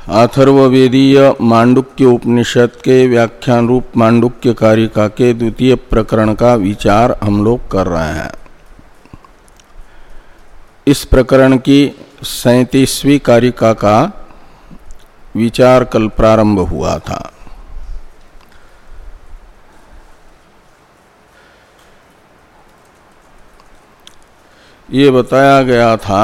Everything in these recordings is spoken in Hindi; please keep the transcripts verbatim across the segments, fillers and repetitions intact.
अथर्ववेदीय मांडुक्य उपनिषद के व्याख्यान रूप मांडुक्य कारिका के द्वितीय प्रकरण का विचार हम लोग कर रहे हैं। इस प्रकरण की सैंतीसवीं कारिका का विचार कल प्रारंभ हुआ था। ये बताया गया था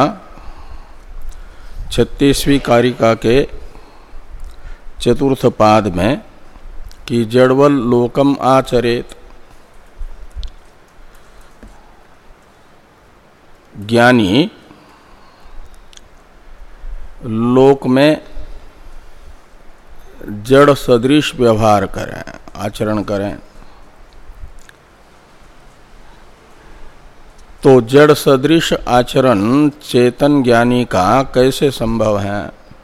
छत्तीसवीं कारिका के चतुर्थ पाद में कि जड़वल लोकम आचरेत, ज्ञानी लोक में जड़ सदृश व्यवहार करें, आचरण करें। तो जड़ सदृश आचरण चेतन ज्ञानी का कैसे संभव है?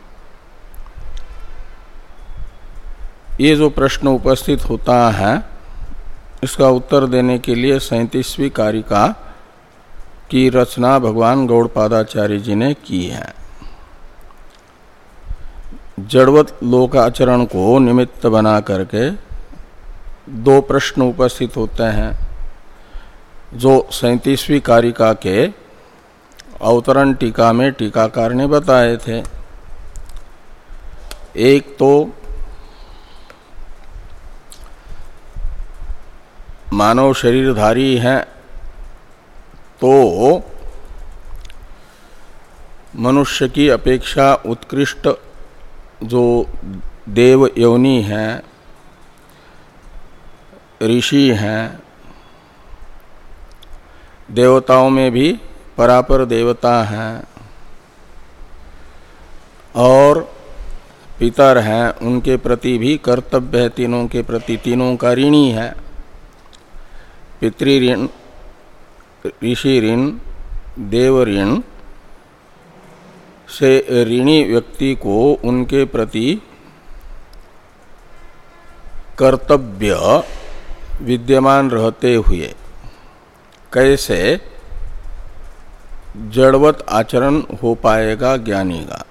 ये जो प्रश्न उपस्थित होता है इसका उत्तर देने के लिए सैंतीसवीं कारिका की रचना भगवान गौड़पादाचार्य जी ने की है। जड़वत लोकाचरण को निमित्त बना करके दो प्रश्न उपस्थित होते हैं जो सैंतीसवीं कारिका के अवतरण टीका में टीकाकार ने बताए थे। एक तो मानव शरीरधारी है तो मनुष्य की अपेक्षा उत्कृष्ट जो देव योनि हैं, ऋषि हैं, देवताओं में भी परापर देवता हैं और पितर हैं, उनके प्रति भी कर्तव्य है, तीनों के प्रति, तीनों का ऋणी है। पितृ ऋण, ऋषि ऋण, देव ऋण से ऋणी व्यक्ति को उनके प्रति कर्तव्य विद्यमान रहते हुए कैसे जड़वत आचरण हो पाएगा ज्ञानी का?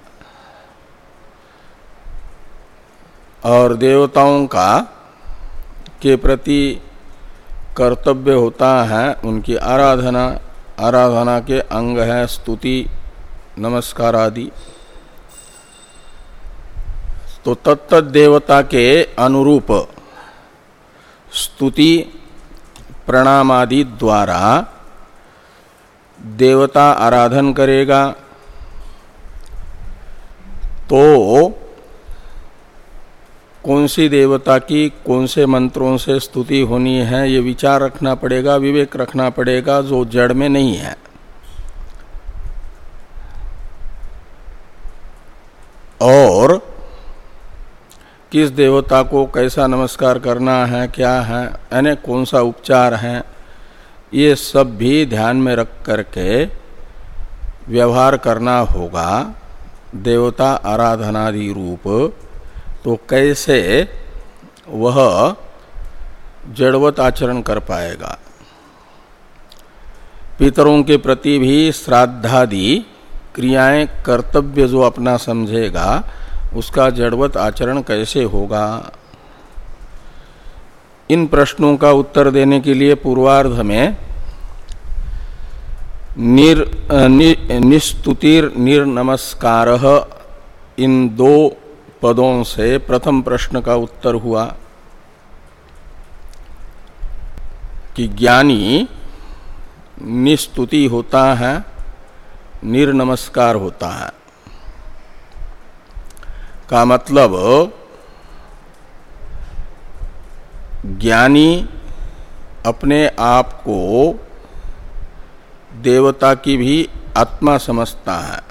और देवताओं का के प्रति कर्तव्य होता है उनकी आराधना। आराधना के अंग है स्तुति, नमस्कार आदि। तो तत्त देवता के अनुरूप स्तुति प्रणाम आदि द्वारा देवता आराधन करेगा तो कौन सी देवता की कौन से मंत्रों से स्तुति होनी है ये विचार रखना पड़ेगा, विवेक रखना पड़ेगा, जो जड़ में नहीं है। और किस देवता को कैसा नमस्कार करना है, क्या है, यानी कौन सा उपचार है, ये सब भी ध्यान में रख करके व्यवहार करना होगा देवता आराधनादि रूप। तो कैसे वह जड़वत आचरण कर पाएगा? पितरों के प्रति भी श्राद्धादि क्रियाएं कर्तव्य जो अपना समझेगा उसका जड़वत आचरण कैसे होगा? इन प्रश्नों का उत्तर देने के लिए पूर्वार्ध में निर नि, निस्तुतिर निर्नमस्कारः इन दो पदों से प्रथम प्रश्न का उत्तर हुआ कि ज्ञानी निस्तुति होता है, निर्नमस्कार होता है। का मतलब ज्ञानी अपने आप को देवता की भी आत्मा समझता है,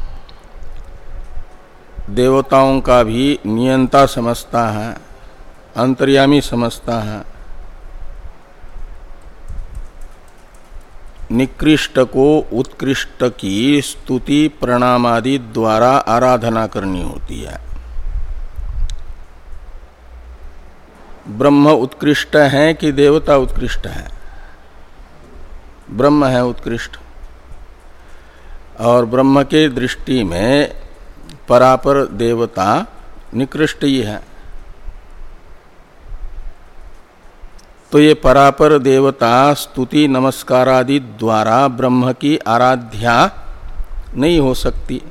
देवताओं का भी नियंता समझता है, अंतर्यामी समझता है। निकृष्ट को उत्कृष्ट की स्तुति प्रणाम आदि द्वारा आराधना करनी होती है। ब्रह्म उत्कृष्ट है कि देवता उत्कृष्ट है? ब्रह्म है उत्कृष्ट। और ब्रह्म के दृष्टि में परापर देवता निकृष्ट ही है। तो ये परापर देवता स्तुति नमस्कारादि द्वारा ब्रह्म की आराध्या नहीं हो सकती।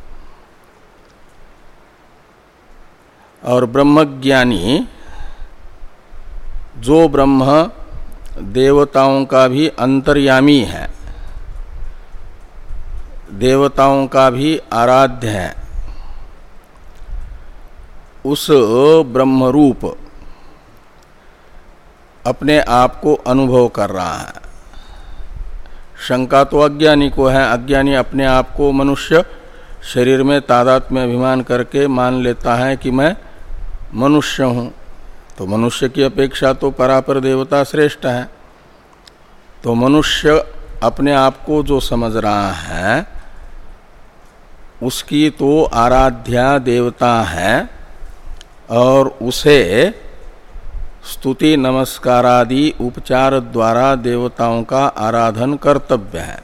और ब्रह्मज्ञानी जो ब्रह्म देवताओं का भी अंतर्यामी है, देवताओं का भी आराध्य है, उस ब्रह्मरूप अपने आप को अनुभव कर रहा है। शंका तो अज्ञानी को है, अज्ञानी अपने आप को मनुष्य शरीर में तादात्म्य अभिमान करके मान लेता है कि मैं मनुष्य हूँ। तो मनुष्य की अपेक्षा तो परापर देवता श्रेष्ठ है। तो मनुष्य अपने आप को जो समझ रहा है उसकी तो आराध्या देवता है और उसे स्तुति नमस्कारादि उपचार द्वारा देवताओं का आराधन कर्तव्य है।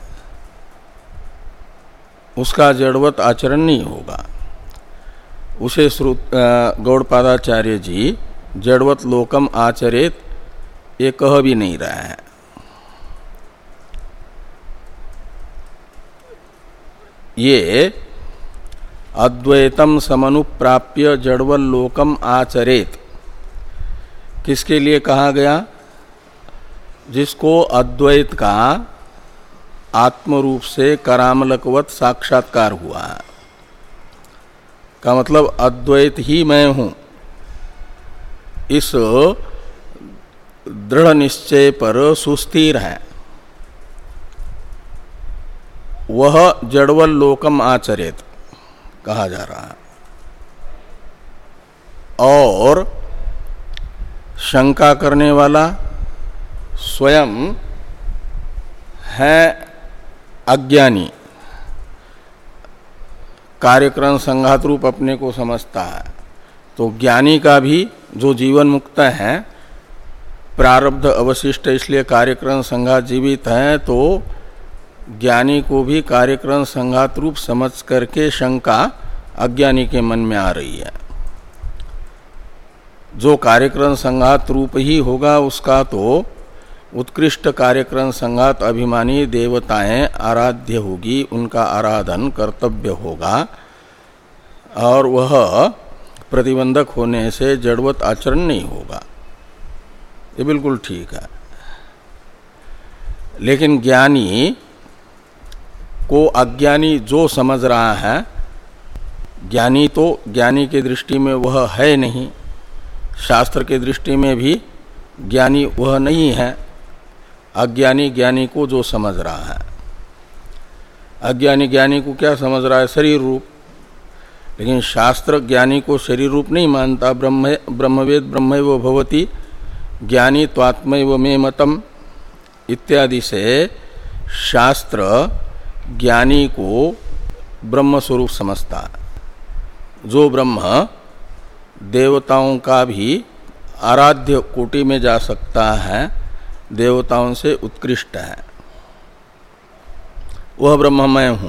उसका जड़वत आचरण नहीं होगा। उसे गौड़पादाचार्य जी जड़वत लोकम आचरेत ये कह भी नहीं रहा है। ये अद्वैतम समनुप्राप्य जड़वल लोकम आचरेत किसके लिए कहा गया? जिसको अद्वैत का आत्मरूप से करामलकवत साक्षात्कार हुआ है। का मतलब अद्वैत ही मैं हूं, इस दृढ़ निश्चय पर सुस्थिर है, वह जड़वल लोकम आचरेत कहा जा रहा है। और शंका करने वाला स्वयं है अज्ञानी, कार्यक्रम संघात रूप अपने को समझता है। तो ज्ञानी का भी जो जीवन मुक्त है, प्रारब्ध अवशिष्ट इसलिए कार्यक्रम संघात जीवित है, तो ज्ञानी को भी कार्यक्रम संघात रूप समझ करके शंका अज्ञानी के मन में आ रही है। जो कार्यक्रम संघात रूप ही होगा उसका तो उत्कृष्ट कार्यक्रम संघात अभिमानी देवताएं आराध्य होगी, उनका आराधन कर्तव्य होगा और वह प्रतिबंधक होने से जड़वत आचरण नहीं होगा। ये बिल्कुल ठीक है। लेकिन ज्ञानी को अज्ञानी जो समझ रहा है, ज्ञानी तो ज्ञानी की दृष्टि में वह है नहीं, शास्त्र की दृष्टि में भी ज्ञानी वह नहीं है। अज्ञानी ज्ञानी को जो समझ रहा है, अज्ञानी ज्ञानी को क्या समझ रहा है? शरीर रूप। लेकिन शास्त्र ज्ञानी को शरीर रूप नहीं मानता। ब्रह्म ब्रह्मवेद ब्रह्मैव भवति, ज्ञानी त्वात्मैव मे मतम इत्यादि से शास्त्र ज्ञानी को ब्रह्म स्वरूप समझता है। जो ब्रह्म देवताओं का भी आराध्य कोटि में जा सकता है, देवताओं से उत्कृष्ट है, वह ब्रह्म मैं हूं,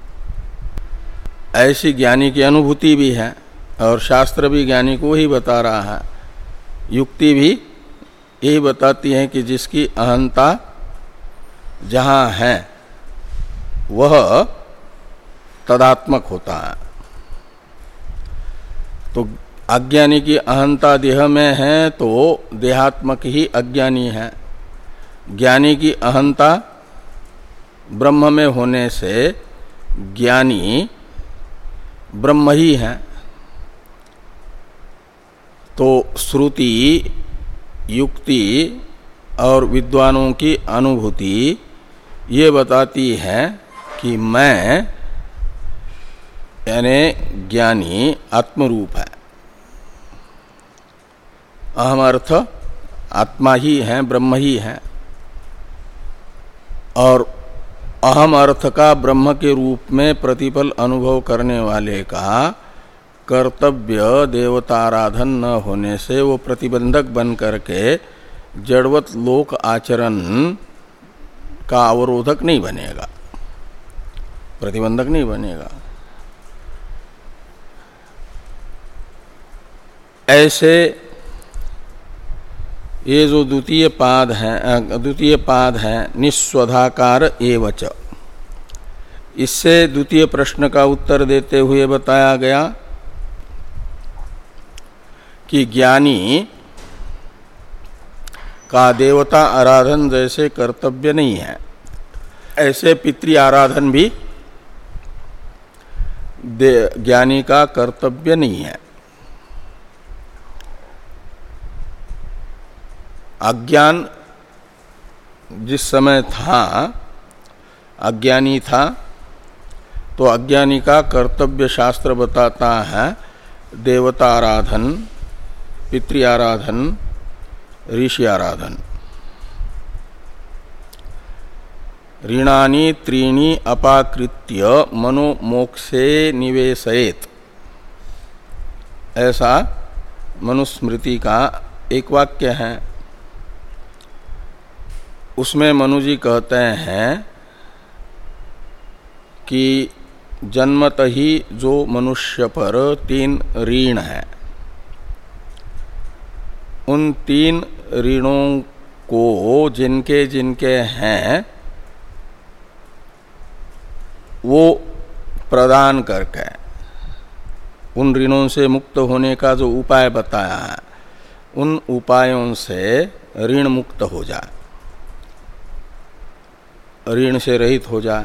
ऐसी ज्ञानी की अनुभूति भी है। और शास्त्र भी ज्ञानी को ही बता रहा है, युक्ति भी यही बताती है कि जिसकी अहंता जहां है वह तदात्मक होता है। तो अज्ञानी की अहंता देह में है तो देहात्मक ही अज्ञानी है। ज्ञानी की अहंता ब्रह्म में होने से ज्ञानी ब्रह्म ही है। तो श्रुति युक्ति और विद्वानों की अनुभूति ये बताती है कि मैं यानी ज्ञानी आत्मरूप है, अहम अर्थ आत्मा ही है, ब्रह्म ही है। और अहम अर्थ का ब्रह्म के रूप में प्रतिपल अनुभव करने वाले का कर्तव्य देवताराधन न होने से वो प्रतिबंधक बन करके जड़वत लोक आचरण का अवरोधक नहीं बनेगा, प्रतिबंधक नहीं बनेगा। ऐसे ये जो द्वितीय पाद है, द्वितीय पाद है निस्वधाकार एवच, इससे द्वितीय प्रश्न का उत्तर देते हुए बताया गया कि ज्ञानी का देवता आराधन जैसे कर्तव्य नहीं है, ऐसे पितृ आराधन भी ज्ञानी का कर्तव्य नहीं है। अज्ञान जिस समय था, अज्ञानी था, तो अज्ञानी का कर्तव्य शास्त्र बताता है देवता आराधन, पितृ आराधन, ऋषि आराधन। ऋणानि त्रीणि अपाकृत्य मनोमोक्षे निवेशयेत, ऐसा मनुस्मृति का एक वाक्य है। उसमें मनु जी कहते हैं कि जन्मत ही जो मनुष्य पर तीन ऋण है, उन तीन ऋणों को जिनके जिनके हैं वो प्रदान करके उन ऋणों से मुक्त होने का जो उपाय बताया है, उन उपायों से ऋण मुक्त हो जाए, ऋण से रहित हो जाए,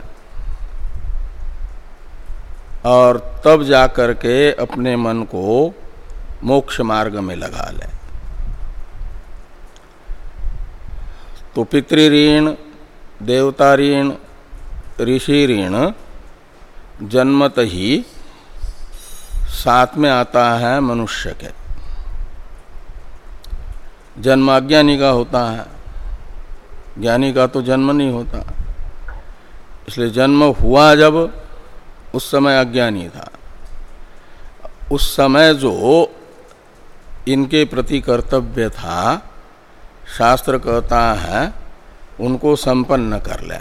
और तब जाकर के अपने मन को मोक्ष मार्ग में लगा ले। तो पितृ ऋण, देवता ऋण, ऋषि ऋण जन्मत ही साथ में आता है मनुष्य के। जन्म अज्ञानी का होता है, ज्ञानी का तो जन्म नहीं होता। इसलिए जन्म हुआ जब, उस समय अज्ञानी था। उस समय जो इनके प्रति कर्तव्य था, शास्त्र कहता है उनको संपन्न कर ले।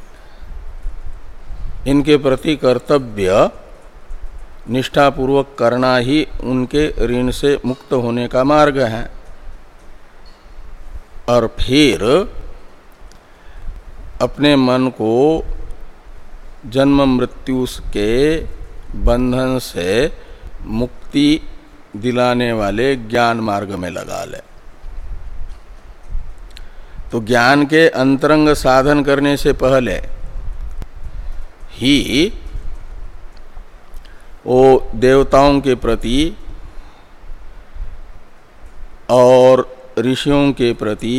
इनके प्रति कर्तव्य निष्ठापूर्वक करना ही उनके ऋण से मुक्त होने का मार्ग है। और फिर अपने मन को जन्म मृत्यु के बंधन से मुक्ति दिलाने वाले ज्ञान मार्ग में लगा ले। तो ज्ञान के अंतरंग साधन करने से पहले ही वो देवताओं के प्रति और ऋषियों के प्रति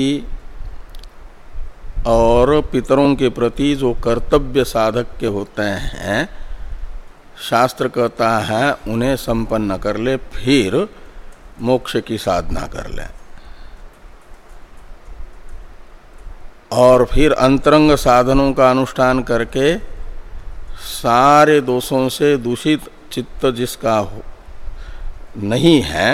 और पितरों के प्रति जो कर्तव्य साधक के होते हैं, शास्त्र कहता है उन्हें संपन्न कर ले, फिर मोक्ष की साधना कर ले। और फिर अंतरंग साधनों का अनुष्ठान करके सारे दोषों से दूषित चित्त जिसका हो नहीं है,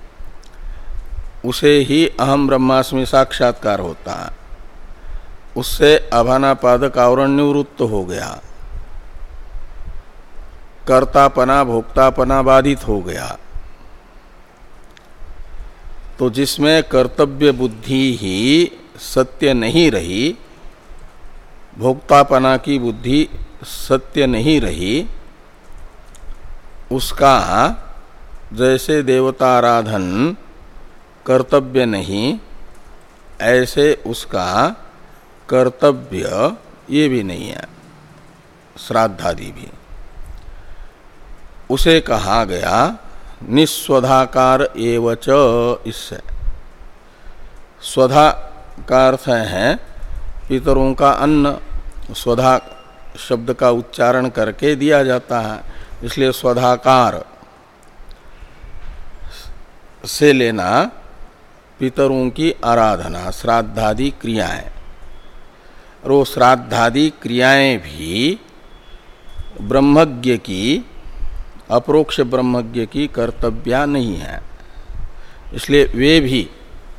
उसे ही अहम ब्रह्मास्मि साक्षात्कार होता है। उससे अभानापादक आवरण निवृत्त हो गया, कर्तापना भोक्तापना बाधित हो गया। तो जिसमें कर्तव्य बुद्धि ही सत्य नहीं रही, भोक्तापना की बुद्धि सत्य नहीं रही, उसका जैसे देवता आराधन कर्तव्य नहीं, ऐसे उसका कर्तव्य ये भी नहीं है, श्राद्धादि भी। उसे कहा गया निस्वधाकार एवच। इससे स्वधा का अर्थ है पितरों का अन्न, स्वधा शब्द का उच्चारण करके दिया जाता है, इसलिए स्वधाकार से लेना पितरों की आराधना, श्राद्धादि क्रियाएं। और वो श्राद्धादि क्रियाएं भी ब्रह्मज्ञ की, अपरोक्ष ब्रह्मज्ञ की कर्तव्या नहीं है। इसलिए वे भी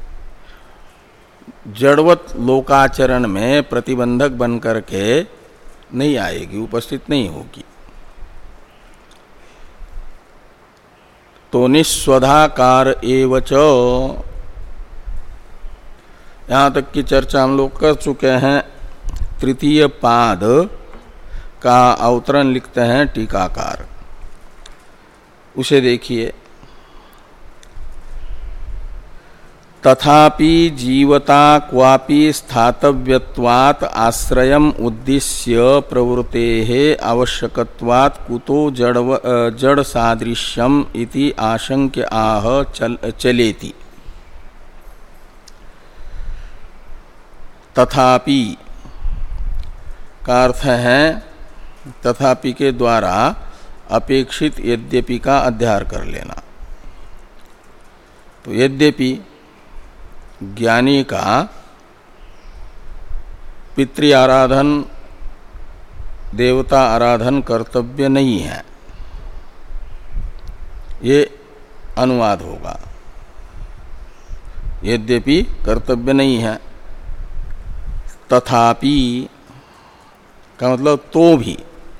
जड़वत लोकाचरण में प्रतिबंधक बन करके नहीं आएगी, उपस्थित नहीं होगी। तो निस्वधाकार एवच, यहाँ तक की चर्चा हम लोग कर चुके हैं। तृतीय पाद का अवतरण लिखते हैं टीकाकार, उसे देखिए। तथापि जीवता क्वापि स्थातव्यत्वात् आश्रयम् उद्दिश्य प्रवृत्तेः आवश्यकत्वात् कुतो जड़ जड़ सादृश्यम् इति आशंक्य आह चल, चलेति। तथापि का अर्थ है तथापि के द्वारा अपेक्षित यद्यपि का अध्यार कर लेना। तो यद्यपि ज्ञानी का पितृ आराधन देवता आराधन कर्तव्य नहीं है, ये अनुवाद होगा। यद्यपि कर्तव्य नहीं है, तथापि का मतलब तो भी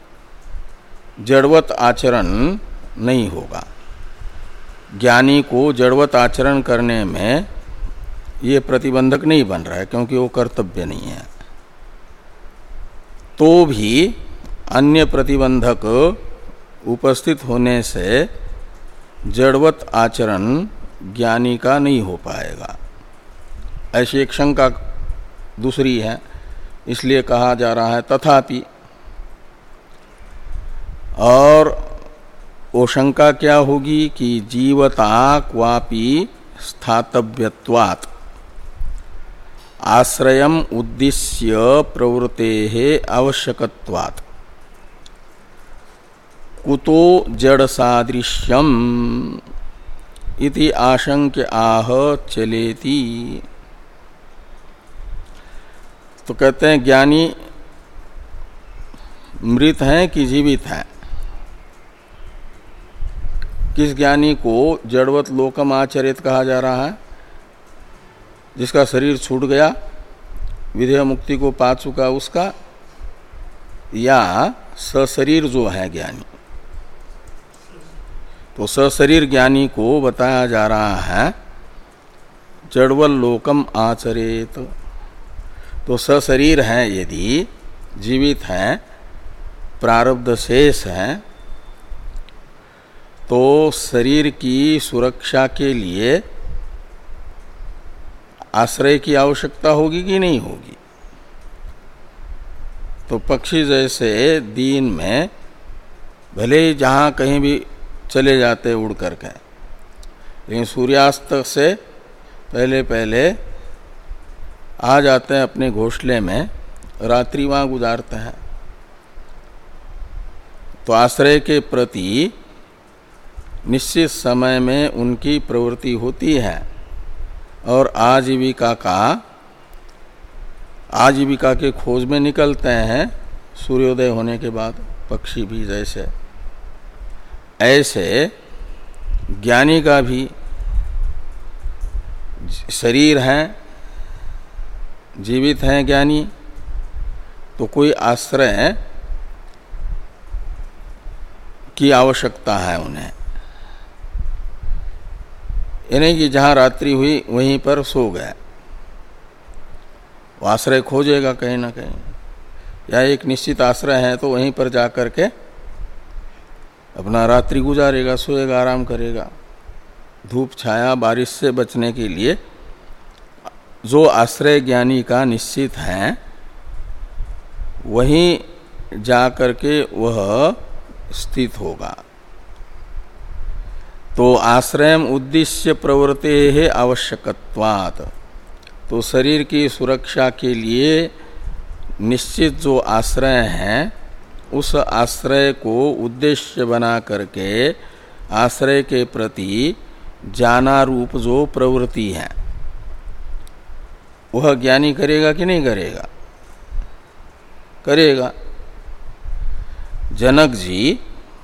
जड़वत आचरण नहीं होगा। ज्ञानी को जड़वत आचरण करने में ये प्रतिबंधक नहीं बन रहा है, क्योंकि वो कर्तव्य नहीं है। तो भी अन्य प्रतिबंधक उपस्थित होने से जड़वत आचरण ज्ञानी का नहीं हो पाएगा, ऐसी एक शंका दूसरी है। इसलिए कहा जा रहा है तथापि। और वो शंका क्या होगी कि जीवता क्वापि स्थातव्यत्वात् आश्रयम् उद्दिश्य प्रवृत्तेः आवश्यकत्वात् कुतो जड़ सादृश्यम् इति आशंक्य आह चलेति। तो कहते हैं ज्ञानी मृत हैं कि जीवित हैं। किस ज्ञानी को जड़वत लोकम आचरित कहा जा रहा है? जिसका शरीर छूट गया, विधेय मुक्ति को पा चुका उसका, या सशरीर जो है ज्ञानी? तो सशरीर ज्ञानी को बताया जा रहा है जड़वल लोकम आचरेत। तो सशरीर है, यदि जीवित हैं, प्रारब्ध शेष है, तो शरीर की सुरक्षा के लिए आश्रय की आवश्यकता होगी कि नहीं होगी? तो पक्षी जैसे दिन में भले ही जहाँ कहीं भी चले जाते उड़ करके, लेकिन सूर्यास्त से पहले पहले आ जाते हैं अपने घोंसले में, रात्रि वहाँ गुजारते हैं। तो आश्रय के प्रति निश्चित समय में उनकी प्रवृत्ति होती है, और आजीविका का आजीविका के खोज में निकलते हैं सूर्योदय होने के बाद, पक्षी भी जैसे। ऐसे ज्ञानी का भी शरीर है, जीवित हैं ज्ञानी, तो कोई आश्रय की आवश्यकता है उन्हें। ये नहीं कि जहाँ रात्रि हुई वहीं पर सो गए, वो आश्रय खोजेगा कहीं ना कहीं, या एक निश्चित आश्रय है तो वहीं पर जाकर के अपना रात्रि गुजारेगा, सोएगा, आराम करेगा। धूप छाया बारिश से बचने के लिए जो आश्रय ज्ञानी का निश्चित है, वहीं जाकर के वह स्थित होगा। तो आश्रयम उद्देश्य प्रवृत्ते है आवश्यकत्वात्। तो शरीर की सुरक्षा के लिए निश्चित जो आश्रय है, उस आश्रय को उद्देश्य बना करके आश्रय के प्रति जाना रूप जो प्रवृत्ति है, वह ज्ञानी करेगा कि नहीं करेगा? करेगा। जनक जी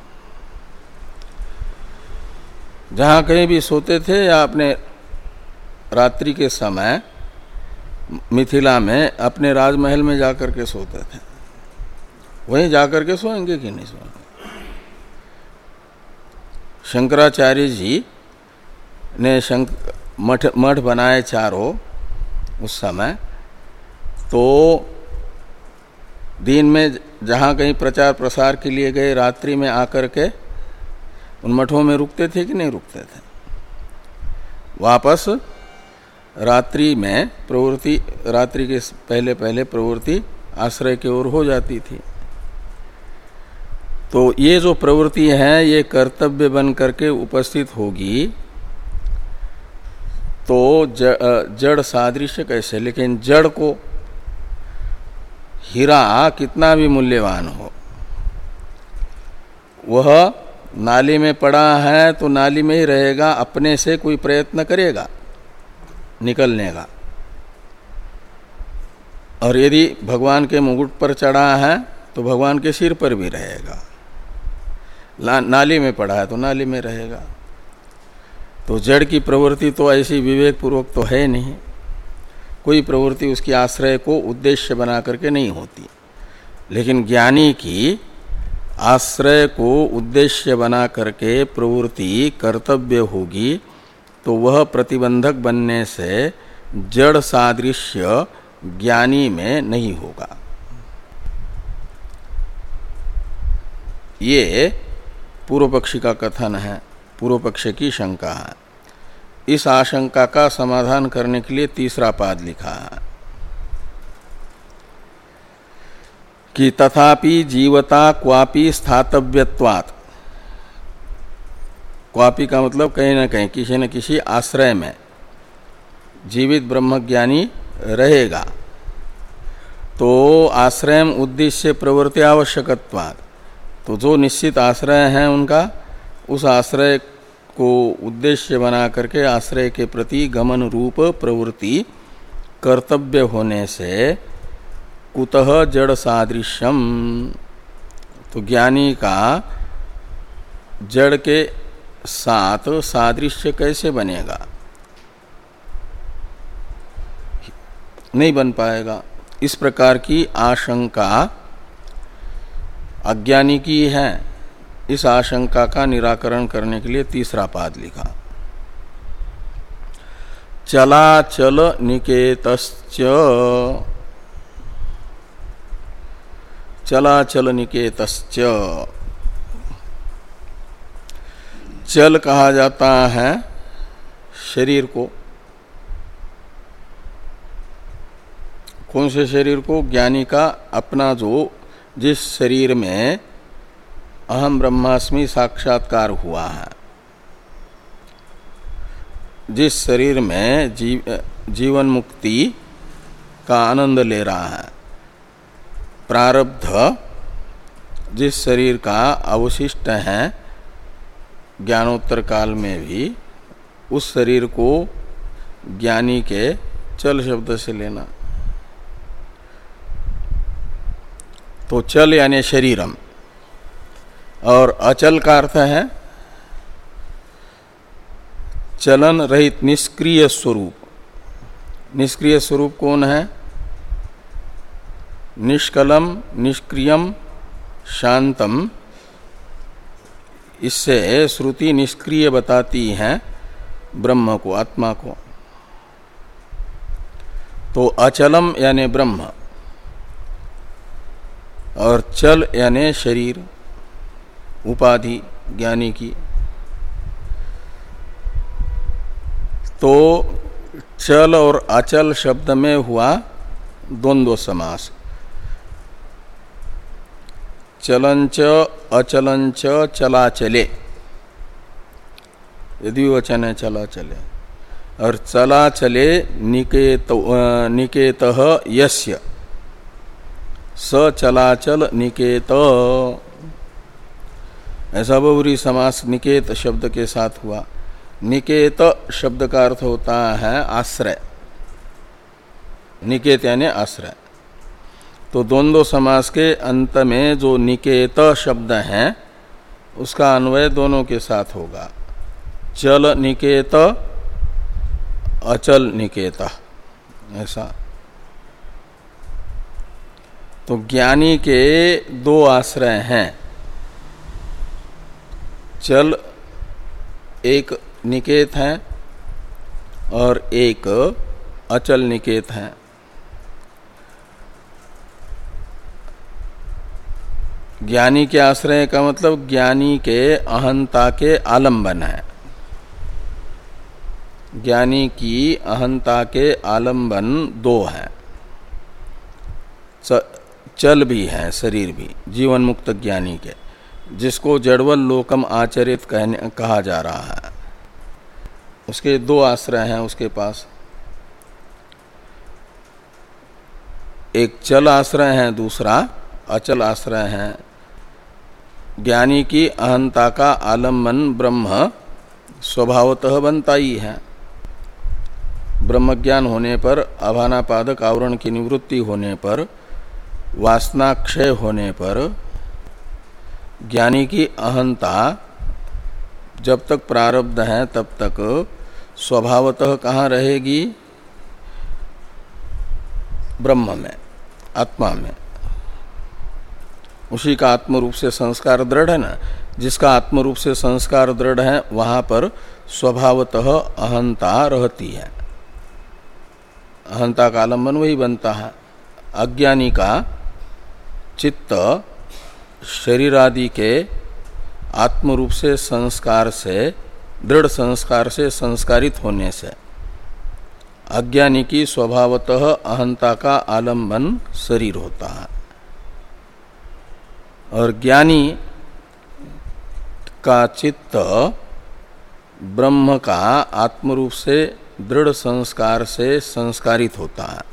जहाँ कहीं भी सोते थे या अपने रात्रि के समय मिथिला में अपने राजमहल में जाकर के सोते थे, वहीं जाकर के सोएंगे कि नहीं सोएंगे? शंकराचार्य जी ने शंक मठ मठ बनाए चारों उस समय, तो दिन में जहाँ कहीं प्रचार प्रसार के लिए गए, रात्रि में आकर के उन मठों में रुकते थे कि नहीं रुकते थे? वापस रात्रि में प्रवृत्ति, रात्रि के पहले पहले प्रवृत्ति आश्रय की ओर हो जाती थी। तो ये जो प्रवृत्ति है ये कर्तव्य बन करके उपस्थित होगी तो जड़ सादृश्य कैसे? लेकिन जड़ को हीरा कितना भी मूल्यवान हो, वह नाली में पड़ा है तो नाली में ही रहेगा, अपने से कोई प्रयत्न करेगा निकलने का। और यदि भगवान के मुकुट पर चढ़ा है तो भगवान के सिर पर भी रहेगा, नाली में पड़ा है तो नाली में रहेगा। तो जड़ की प्रवृत्ति तो ऐसी विवेक पूर्वक तो है नहीं, कोई प्रवृत्ति उसकी आश्रय को उद्देश्य बना करके नहीं होती। लेकिन ज्ञानी की आश्रय को उद्देश्य बना करके प्रवृत्ति कर्तव्य होगी तो वह प्रतिबंधक बनने से जड़ सादृश्य ज्ञानी में नहीं होगा। ये पूर्व पक्षी का कथन है, पूर्व पक्ष की शंका है। इस आशंका का समाधान करने के लिए तीसरा पाद लिखा है कि तथापि जीवता क्वापि स्थातव्यत्वात्। क्वापि का मतलब कहीं न कहीं किसी न किसी आश्रय में जीवित ब्रह्मज्ञानी रहेगा। तो आश्रयम उद्देश्य प्रवृत्ति आवश्यकत्वात्, तो जो निश्चित आश्रय हैं उनका उस आश्रय को उद्देश्य बना करके आश्रय के प्रति गमन रूप प्रवृत्ति कर्तव्य होने से कुतः जड़ सादृश्यम, तो ज्ञानी का जड़ के साथ सादृश्य कैसे बनेगा? नहीं बन पाएगा। इस प्रकार की आशंका अज्ञानी की है। इस आशंका का निराकरण करने के लिए तीसरा पाद लिखा। चलाचल निकेतश्च, चलाचल निकेतश्च, चल कहा जाता है शरीर को। कौन से शरीर को? ज्ञानी का अपना जो जिस शरीर में अहम ब्रह्मास्मि साक्षात्कार हुआ है, जिस शरीर में जीव, जीवन मुक्ति का आनंद ले रहा है, प्रारब्ध जिस शरीर का अवशिष्ट है ज्ञानोत्तर काल में भी, उस शरीर को ज्ञानी के चल शब्द से लेना। तो चल यानी शरीरम, और अचल का अर्थ है चलन रहित निष्क्रिय स्वरूप। निष्क्रिय स्वरूप कौन है? निष्कलम निष्क्रियम शांतम। इससे श्रुति निष्क्रिय बताती है ब्रह्म को, आत्मा को। तो अचलम यानी ब्रह्म और चल यानी शरीर, उपाधि ज्ञानी की। तो चल और अचल शब्द में हुआ द्वंद्व समास। चलंच अचलंच चलाचले, यदि वचन है चला चले। और चला चले निकेत निकेतः यस्य, स चलाचल निकेत, ऐसा बहुव्रीहि समास निकेत शब्द के साथ हुआ। निकेत शब्द का अर्थ होता है आश्रय, निकेत यानी आश्रय। तो द्वंद्व समास के अंत में जो निकेत शब्द है उसका अन्वय दोनों के साथ होगा, चल निकेत अचल निकेत, ऐसा। तो ज्ञानी के दो आश्रय हैं, चल एक निकेत है और एक अचल निकेत है। ज्ञानी के आश्रय का मतलब ज्ञानी के अहंता के आलंबन है। ज्ञानी की अहंता के आलंबन दो हैं, चल भी है, शरीर भी, जीवन मुक्त ज्ञानी के, जिसको जड़वल लोकम आचरित कहने कहा जा रहा है। उसके दो आश्रय हैं उसके पास, एक चल आश्रय है, दूसरा अचल आश्रय है। ज्ञानी की अहंता का आलम्बन ब्रह्म स्वभावतः बनता ही है। ब्रह्मज्ञान होने पर, अभानापादक आवरण की निवृत्ति होने पर, वासनाक्षय होने पर ज्ञानी की अहंता जब तक प्रारब्ध है तब तक स्वभावतः कहाँ रहेगी? ब्रह्म में, आत्मा में। उसी का आत्म रूप से संस्कार दृढ़ है ना। जिसका आत्म रूप से संस्कार दृढ़ है वहां पर स्वभावतः अहंता रहती है। अहंता का आलम्बन वही बनता है। अज्ञानी का चित्त शरीर आदि के आत्म रूप से संस्कार से, दृढ़ संस्कार से संस्कारित होने से अज्ञानी की स्वभावतः अहंता का आलम्बन शरीर होता है। और ज्ञानी का चित्त ब्रह्म का आत्मरूप से दृढ़ संस्कार से संस्कारित होता है।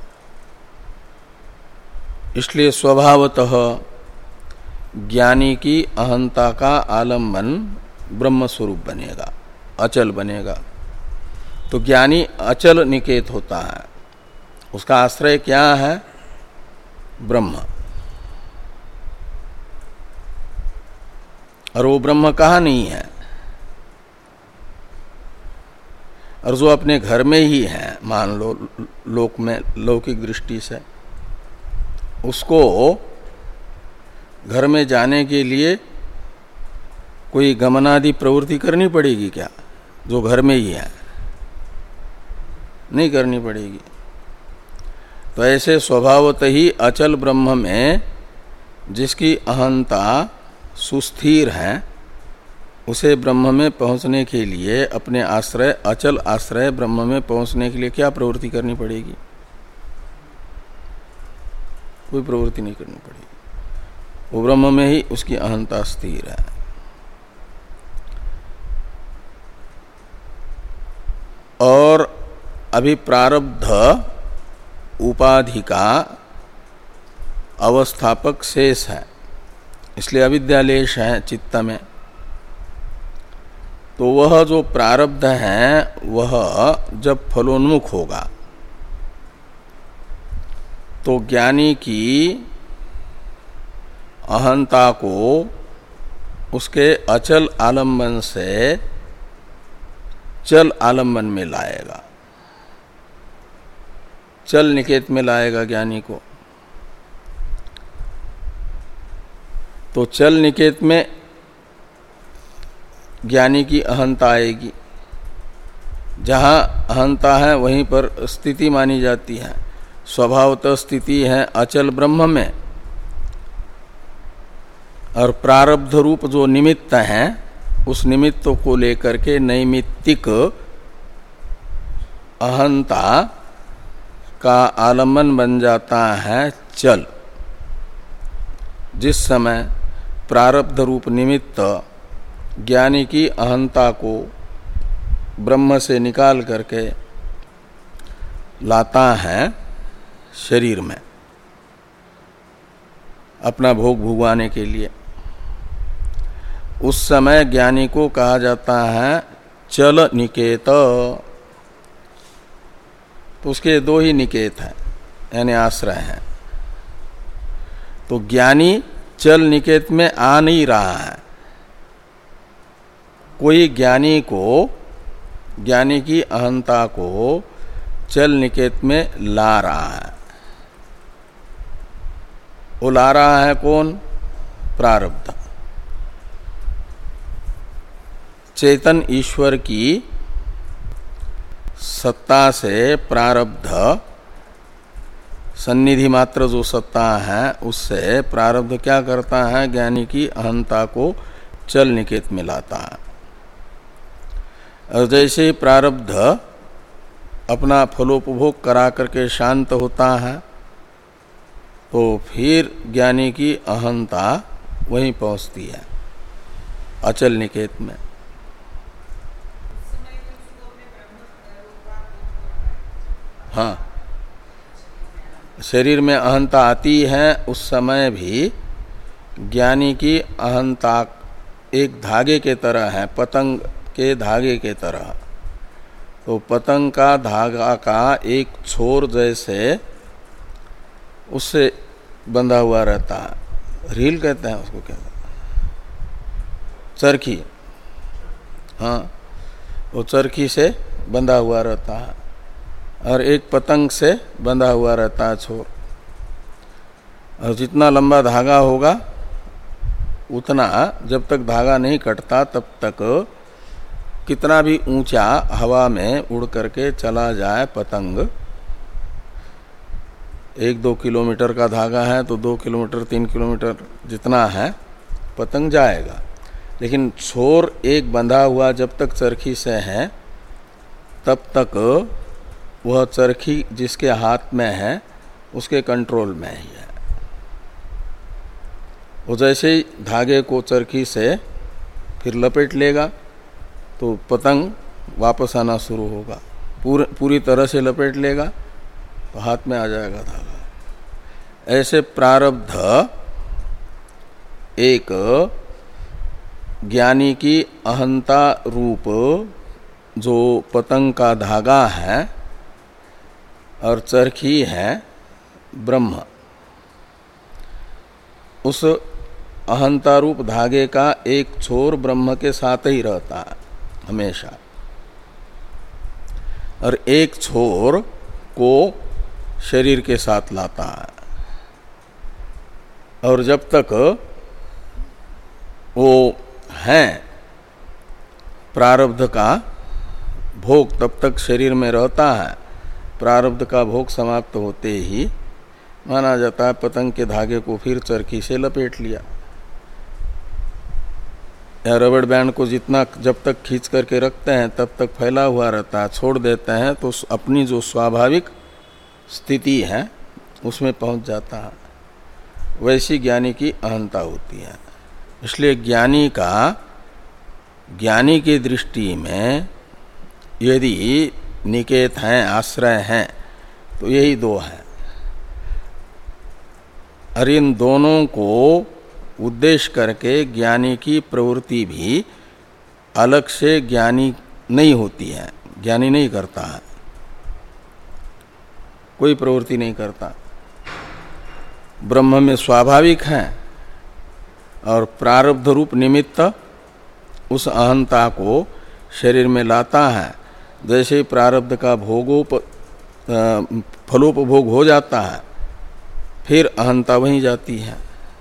इसलिए स्वभावतः ज्ञानी की अहंता का आलम्बन ब्रह्म स्वरूप बनेगा, अचल बनेगा। तो ज्ञानी अचल निकेत होता है। उसका आश्रय क्या है? ब्रह्म। और वो ब्रह्म कहाँ नहीं है? और जो अपने घर में ही है, मान लो लोक में, लौकिक दृष्टि से, उसको घर में जाने के लिए कोई गमनादि प्रवृत्ति करनी पड़ेगी क्या? जो घर में ही है, नहीं करनी पड़ेगी। तो ऐसे स्वभावतः ही अचल ब्रह्म में जिसकी अहंता सुस्थिर है, उसे ब्रह्म में पहुंचने के लिए, अपने आश्रय अचल आश्रय ब्रह्म में पहुंचने के लिए क्या प्रवृत्ति करनी पड़ेगी? कोई प्रवृत्ति नहीं करनी पड़ेगी। वो ब्रह्म में ही उसकी अहंता स्थिर है। और अभी प्रारब्ध उपाधि का अवस्थापक शेष है, इसलिए अविद्यालेश है चित्त में। तो वह जो प्रारब्ध है वह जब फलोन्मुख होगा तो ज्ञानी की अहंता को उसके अचल आलम्बन से चल आलम्बन में लाएगा, चल निकेत में लाएगा ज्ञानी को। तो चल निकेत में ज्ञानी की अहंता आएगी। जहाँ अहंता है वहीं पर स्थिति मानी जाती है। स्वभावतः स्थिति है अचल ब्रह्म में, और प्रारब्ध रूप जो निमित्त है उस निमित्त को लेकर के नैमित्तिक अहंता का आलम्बन बन जाता है चल। जिस समय प्रारब्ध रूप निमित्त ज्ञानी की अहंता को ब्रह्म से निकाल करके लाता है शरीर में अपना भोग भुगवाने के लिए, उस समय ज्ञानी को कहा जाता है चल निकेत। तो उसके दो ही निकेत हैं, यानी आश्रय हैं। तो ज्ञानी चल निकेत में आ नहीं रहा है। कोई ज्ञानी को, ज्ञानी की अहंता को चल निकेत में ला रहा है। वो ला रहा है कौन? प्रारब्ध। चेतन ईश्वर की सत्ता से प्रारब्ध सन्निधि मात्र जो सत्ता है उससे प्रारब्ध क्या करता है, ज्ञानी की अहंता को चल निकेत में लाता है। और जैसे ही प्रारब्ध अपना फलोपभोग करा करके शांत होता है तो फिर ज्ञानी की अहंता वहीं पहुंचती है अचल निकेत में। हाँ, शरीर में अहंता आती है उस समय भी ज्ञानी की अहंता एक धागे के तरह है, पतंग के धागे के तरह। तो पतंग का धागा का एक छोर जैसे उससे बंधा हुआ रहता है, रील कहते हैं उसको, क्या चरखी, हाँ, वो चरखी से बंधा हुआ रहता है और एक पतंग से बंधा हुआ रहता है छोर। और जितना लंबा धागा होगा उतना, जब तक धागा नहीं कटता तब तक कितना भी ऊंचा हवा में उड़ करके चला जाए पतंग, एक दो किलोमीटर का धागा है तो दो किलोमीटर तीन किलोमीटर जितना है पतंग जाएगा। लेकिन छोर एक बंधा हुआ जब तक चरखी से है तब तक वह चरखी जिसके हाथ में है उसके कंट्रोल में ही है। वो जैसे ही धागे को चरखी से फिर लपेट लेगा तो पतंग वापस आना शुरू होगा, पूर, पूरी तरह से लपेट लेगा तो हाथ में आ जाएगा धागा। ऐसे प्रारब्ध एक ज्ञानी की अहंता रूप जो पतंग का धागा है और चरखी है ब्रह्म, उस अहंता रूप धागे का एक छोर ब्रह्म के साथ ही रहता है हमेशा, और एक छोर को शरीर के साथ लाता है। और जब तक वो है प्रारब्ध का भोग तब तक शरीर में रहता है। प्रारब्ध का भोग समाप्त होते ही माना जाता है पतंग के धागे को फिर चरखी से लपेट लिया, या रबड़ बैंड को जितना जब तक खींच करके रखते हैं तब तक फैला हुआ रहता है, छोड़ देते हैं तो अपनी जो स्वाभाविक स्थिति है उसमें पहुंच जाता है। वैसी ज्ञानी की अहंता होती है। इसलिए ज्ञानी का ज्ञानी की दृष्टि में यदि निकेत हैं, आश्रय हैं, तो यही दो हैं। और इन दोनों को उद्देश्य करके ज्ञानी की प्रवृत्ति भी अलग से ज्ञानी नहीं होती है, ज्ञानी नहीं करता है, कोई प्रवृत्ति नहीं करता। ब्रह्म में स्वाभाविक है और प्रारब्ध रूप निमित्त उस अहंता को शरीर में लाता है। जैसे ही प्रारब्ध का भोगोप फलोपभोग हो जाता है फिर अहंता वहीं जाती है,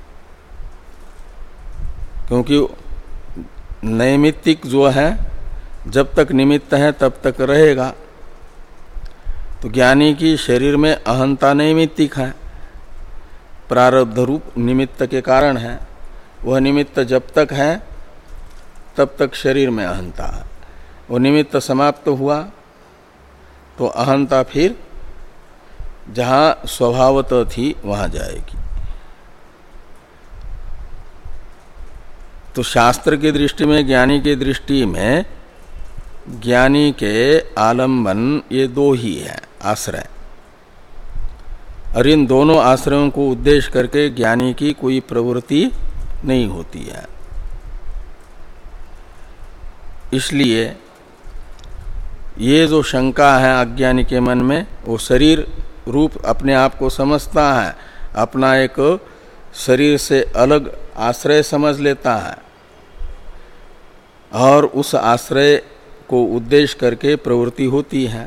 क्योंकि नैमित्तिक जो है जब तक निमित्त है तब तक रहेगा। तो ज्ञानी की शरीर में अहंता नैमित्तिक है, प्रारब्ध रूप निमित्त के कारण है। वह निमित्त जब तक है तब तक शरीर में अहंता है। वो निमित्त समाप्त हुआ तो अहंता फिर जहाँ स्वभावतः थी वहाँ जाएगी। तो शास्त्र की दृष्टि में, ज्ञानी की दृष्टि में, ज्ञानी के आलंबन ये दो ही है आश्रय, और इन दोनों आश्रयों को उद्देश्य करके ज्ञानी की कोई प्रवृत्ति नहीं होती है। इसलिए ये जो शंका है अज्ञानी के मन में, वो शरीर रूप अपने आप को समझता है, अपना एक शरीर से अलग आश्रय समझ लेता है और उस आश्रय को उद्देश्य करके प्रवृत्ति होती है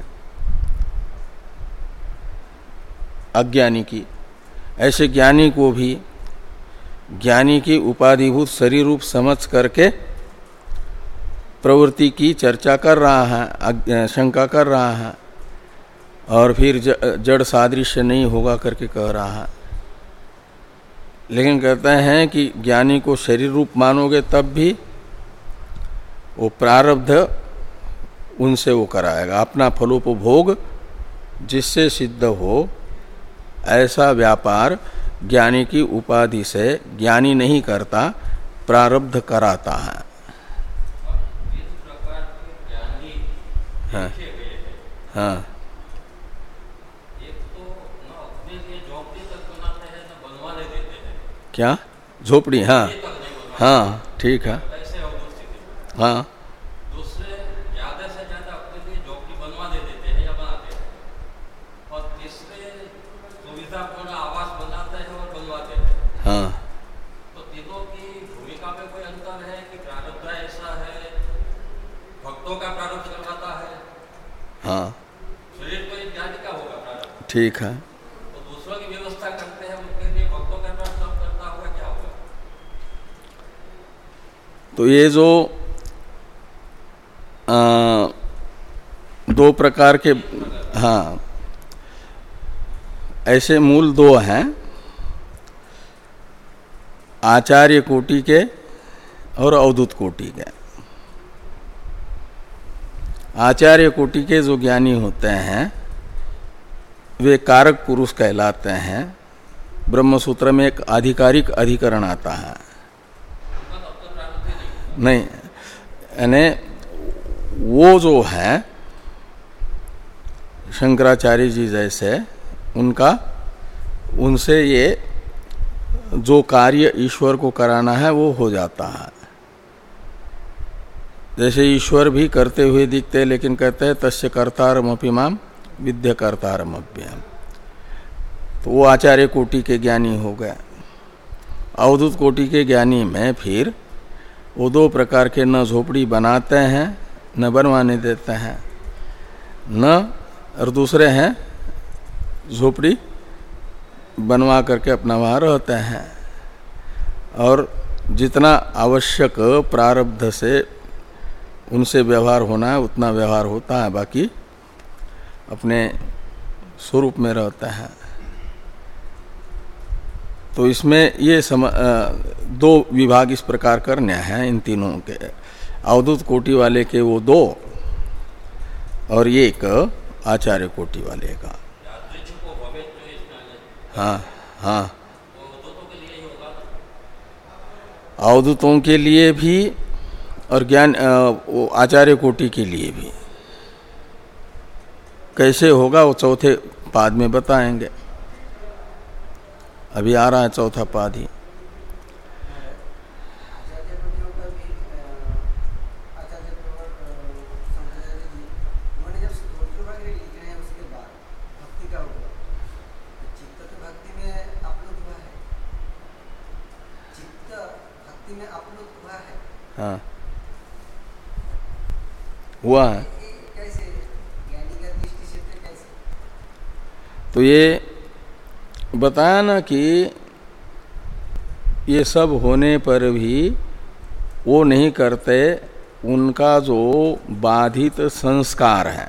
अज्ञानी की। ऐसे ज्ञानी को भी ज्ञानी की उपाधिभूत शरीर रूप समझ करके प्रवृत्ति की चर्चा कर रहा है, शंका कर रहा है, और फिर जड़ सादृश्य नहीं होगा करके कह रहा है। लेकिन कहते हैं कि ज्ञानी को शरीर रूप मानोगे तब भी वो प्रारब्ध उनसे वो कराएगा। अपना फलोपभोग जिससे सिद्ध हो ऐसा व्यापार ज्ञानी की उपाधि से ज्ञानी नहीं करता, प्रारब्ध कराता है। हाँ हाँ क्या झोपड़ी? हाँ हाँ ठीक है। हाँ दूसरे ज्यादा से ज्यादा अपने लिए झोपड़ी बनवा दे देते हैं या बनाते हैं, और तीसरे सुविधापूर्ण आवास बनाते हैं और बनवाते हैं। हाँ तो तीनों की भूमिका में कोई अंतर है कि प्रारब्ध ऐसा है, भक्तों का प्रारब्ध करवाता है। हाँ शरीर तो एक ज्ञानी का होगा प्रारब्ध, ठीक है। तो दूसरों की व्यवस्था करते हैं, उनके लिए भक्तों का प्रारब्ध सब करता होगा, क्या होगा? तो ये जो आ, दो प्रकार के, हाँ ऐसे मूल दो हैं, आचार्य कोटि के और अवधूत कोटि के। आचार्य कोटि के जो ज्ञानी होते हैं वे कारक पुरुष कहलाते हैं। ब्रह्मसूत्र में एक आधिकारिक अधिकरण आता है, नहीं यानी वो जो है शंकराचार्य जी जैसे, उनका उनसे ये जो कार्य ईश्वर को कराना है वो हो जाता है। जैसे ईश्वर भी करते हुए दिखते, लेकिन कहते हैं तस्य कर्तारमपि माम विद्य कर्तारमप्यहम्। तो वो आचार्य कोटि के ज्ञानी हो गए। अवधूत कोटि के ज्ञानी में फिर वो दो प्रकार के, न झोपड़ी बनाते हैं न बनवाने देते हैं, न और दूसरे हैं झोपड़ी बनवा करके अपना वहाँ रहते हैं, और जितना आवश्यक प्रारब्ध से उनसे व्यवहार होना है उतना व्यवहार होता है, बाकी अपने स्वरूप में रहता है। तो इसमें ये सम, दो विभाग इस प्रकार करने हैं इन तीनों के। अवधूत कोटि वाले के वो दो, और ये एक आचार्य कोटि वाले का। हाँ हाँ अवधूतों के लिए भी और ज्ञान आचार्य कोटि के लिए भी। कैसे होगा वो चौथे पाद में बताएंगे, अभी आ रहा है चौथा पाद ही। हाँ हुआ है। तो ये बताया ना कि ये सब होने पर भी वो नहीं करते, उनका जो बाधित संस्कार है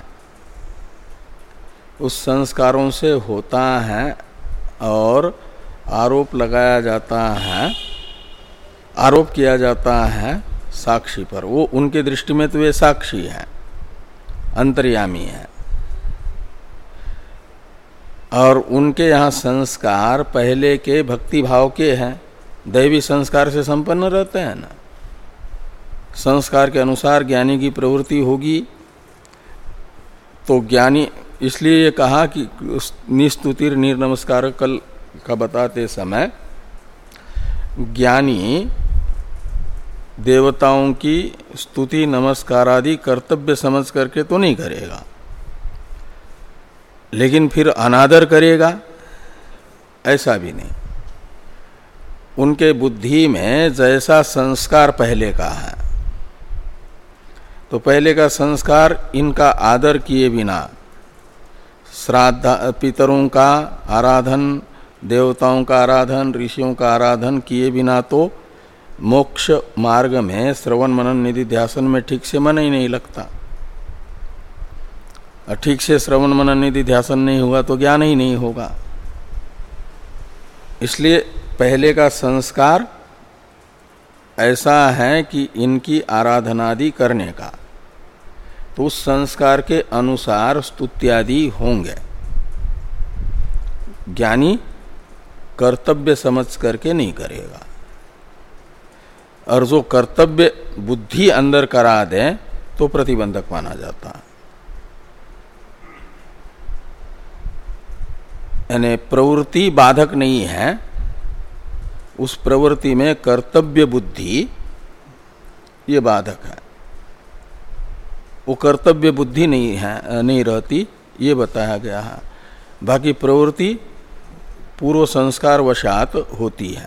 उस संस्कारों से होता है, और आरोप लगाया जाता है, आरोप किया जाता है साक्षी पर। वो उनके दृष्टि में तो वे साक्षी है, अंतर्यामी है, और उनके यहाँ संस्कार पहले के भक्ति भाव के हैं, दैवी संस्कार से संपन्न रहते हैं ना। संस्कार के अनुसार ज्ञानी की प्रवृत्ति होगी, तो ज्ञानी, इसलिए ये कहा कि निस्तुतिर निर्नमस्कार कल का बताते समय ज्ञानी देवताओं की स्तुति नमस्कार आदि कर्तव्य समझ करके तो नहीं करेगा, लेकिन फिर अनादर करेगा ऐसा भी नहीं। उनके बुद्धि में जैसा संस्कार पहले का है, तो पहले का संस्कार इनका आदर किए बिना, श्राद्ध पितरों का आराधन, देवताओं का आराधन, ऋषियों का आराधन किए बिना तो मोक्ष मार्ग में श्रवण मनन निधि ध्यासन में ठीक से मन ही नहीं लगता। और ठीक से श्रवण मनन निधि ध्यासन नहीं हुआ तो ज्ञान ही नहीं होगा। इसलिए पहले का संस्कार ऐसा है कि इनकी आराधनादि करने का, तो उस संस्कार के अनुसार स्तुत्यादि होंगे। ज्ञानी कर्तव्य समझ करके नहीं करेगा, और जो कर्तव्य बुद्धि अंदर करा दे तो प्रतिबंधक माना जाता है। यानी प्रवृत्ति बाधक नहीं है, उस प्रवृत्ति में कर्तव्य बुद्धि ये बाधक है। वो कर्तव्य बुद्धि नहीं है, नहीं रहती, ये बताया गया है। बाकी प्रवृत्ति पूर्व संस्कार वशात होती है।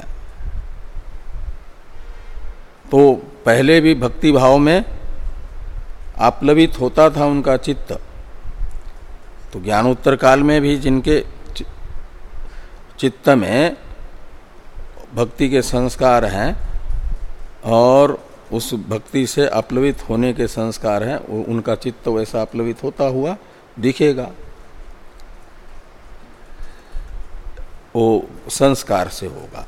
तो पहले भी भक्ति भाव में आप्लवित होता था उनका चित्त, तो ज्ञानोत्तर काल में भी जिनके चित्त में भक्ति के संस्कार हैं और उस भक्ति से आप्लवित होने के संस्कार हैं, उनका चित्त वैसा आप्लवित होता हुआ दिखेगा। वो संस्कार से होगा।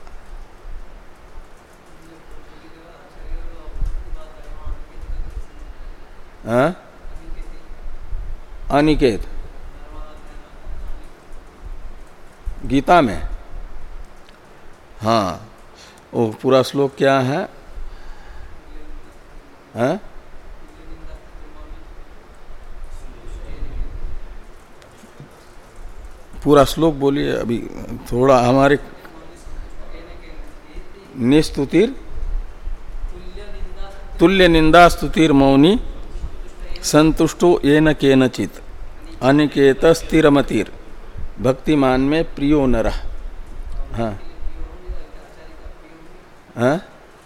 हाँ? अनिकेत गीता में, हाँ, वो पूरा श्लोक क्या है? हाँ? पूरा श्लोक बोलिए अभी, थोड़ा हमारे निस्तुतिर तुल्य निंदा स्तुतिर मौनी संतुष्टो येन केनचित अनिकेत स्थिरमतिर भक्तिमान में प्रियो नरः। हाँ हाँ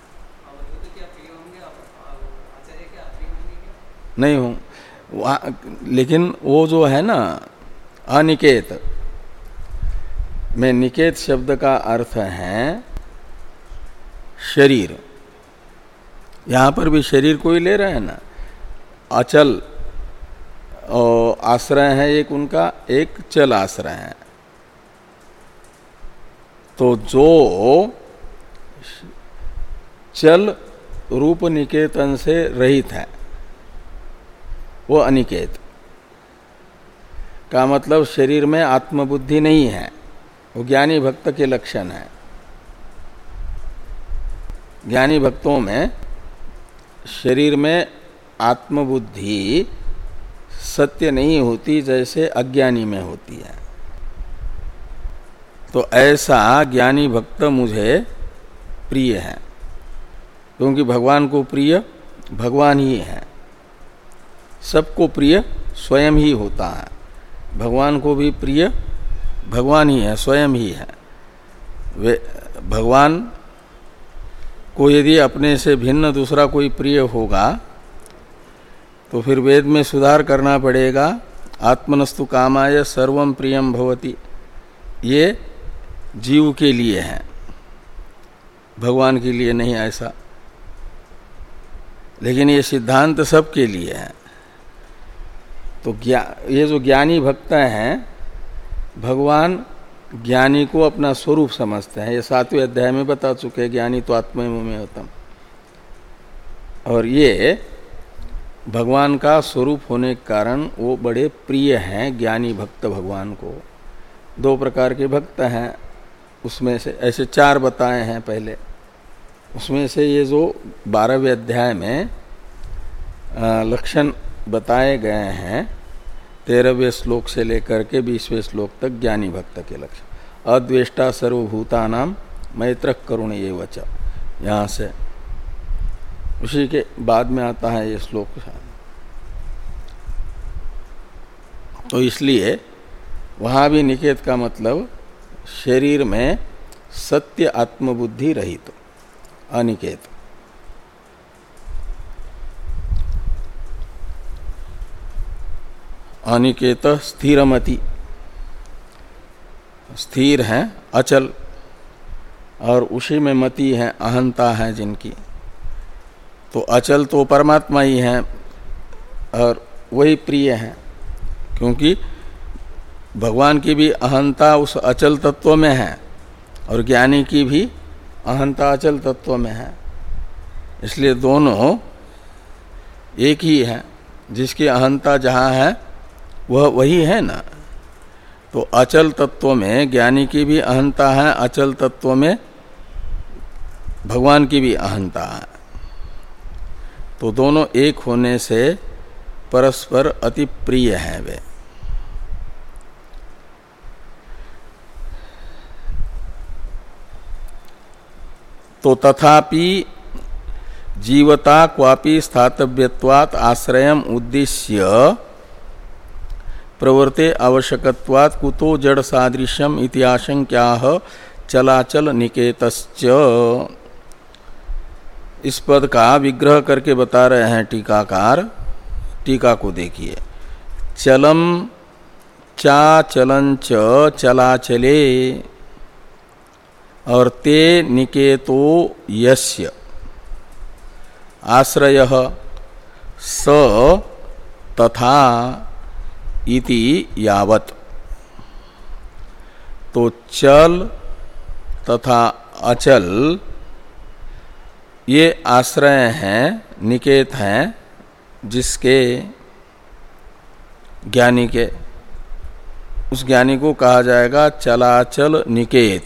नहीं हूँ, लेकिन वो जो है ना अनिकेत में, निकेत शब्द का अर्थ है शरीर। यहाँ पर भी शरीर को ही ले रहे हैं ना। अचल आश्रय है एक उनका, एक चल आश्रय है। तो जो चल रूप निकेतन से रहित है वो अनिकेत का मतलब शरीर में आत्मबुद्धि नहीं है, वो ज्ञानी भक्त के लक्षण है। ज्ञानी भक्तों में शरीर में आत्मबुद्धि सत्य नहीं होती जैसे अज्ञानी में होती है। तो ऐसा ज्ञानी भक्त मुझे प्रिय है, क्योंकि भगवान को प्रिय भगवान ही है। सबको प्रिय स्वयं ही होता है, भगवान को भी प्रिय भगवान ही है, स्वयं ही है। वे भगवान को यदि अपने से भिन्न दूसरा कोई प्रिय होगा तो फिर वेद में सुधार करना पड़ेगा। आत्मनस्तु कामाय सर्वम प्रियम भवति, ये जीव के लिए है, भगवान के लिए नहीं ऐसा। लेकिन ये सिद्धांत सबके लिए है। तो ये जो ज्ञानी भक्त हैं, भगवान ज्ञानी को अपना स्वरूप समझते हैं। ये सातवें अध्याय में बता चुके हैं, ज्ञानी तो आत्मैवमेवतम। और ये भगवान का स्वरूप होने के कारण वो बड़े प्रिय हैं ज्ञानी भक्त भगवान को। दो प्रकार के भक्त हैं, उसमें से ऐसे चार बताए हैं पहले। उसमें से ये जो बारहवें अध्याय में लक्षण बताए गए हैं, तेरहवें श्लोक से लेकर के बीसवें श्लोक तक ज्ञानी भक्त के लक्षण। अद्वेष्टा सर्वभूतानां मैत्रः करुण एव च, यहाँ से उसी के बाद में आता है ये श्लोक। तो इसलिए वहाँ भी निकेत का मतलब शरीर में सत्य आत्मबुद्धि रहित तो अनिकेत। अनिकेत स्थिरमति, स्थिर है, अचल। और उसी में मति है, अहंता है जिनकी, तो अचल तो परमात्मा ही है और वही प्रिय है, क्योंकि भगवान की भी अहंता उस अचल तत्व में है और ज्ञानी की भी अहंता अचल तत्व में है, इसलिए दोनों एक ही है। जिसकी अहंता जहाँ है वह वही है ना। तो अचल तत्व में ज्ञानी की भी अहंता है, अचल तत्व में भगवान की भी अहंता है, तो दोनों एक होने से परस्पर अति प्रिय हैं वे। तो तथापि जीवता क्वापि स्थातव्यत्वात् आश्रयम उद्देश्य प्रवर्ते आवश्यकत्वात् कुतो जड़ सादृश्यम इति आशंक्याः चलाचल निकेतश्च। इस पद का विग्रह करके बता रहे हैं टीकाकार। टीका को देखिए। चलम चा चलन च चलाचले और ते निकेतो यस्य आश्रयः स तथा इति यावत्। तो चल तथा अचल ये आश्रय हैं, निकेत हैं जिसके, ज्ञानी के। उस ज्ञानी को कहा जाएगा चलाचल निकेत,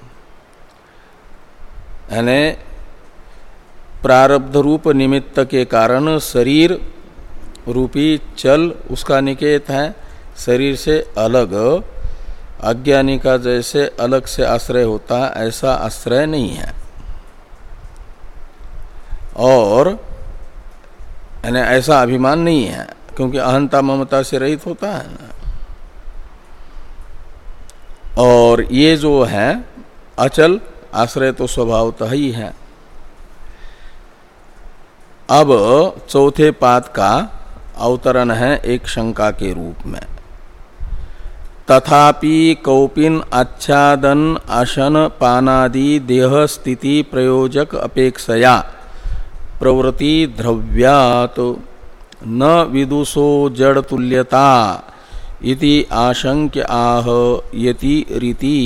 यानी प्रारब्ध रूप निमित्त के कारण शरीर रूपी चल उसका निकेत है। शरीर से अलग अज्ञानी का जैसे अलग से आश्रय होता है ऐसा आश्रय नहीं है, और यानी ऐसा अभिमान नहीं है, क्योंकि अहंता ममता से रहित होता है ना। और ये जो है अचल आश्रय तो स्वभावतः ही है। अब चौथे पाद का अवतरण है एक शंका के रूप में। तथापि कौपिन आच्छादन अशन पानादि देह स्थिति प्रयोजक अपेक्षया प्रवृत्ति द्रव्यात न विदुषो जड़ तुल्यता इति आशंक्य आह यति रीति।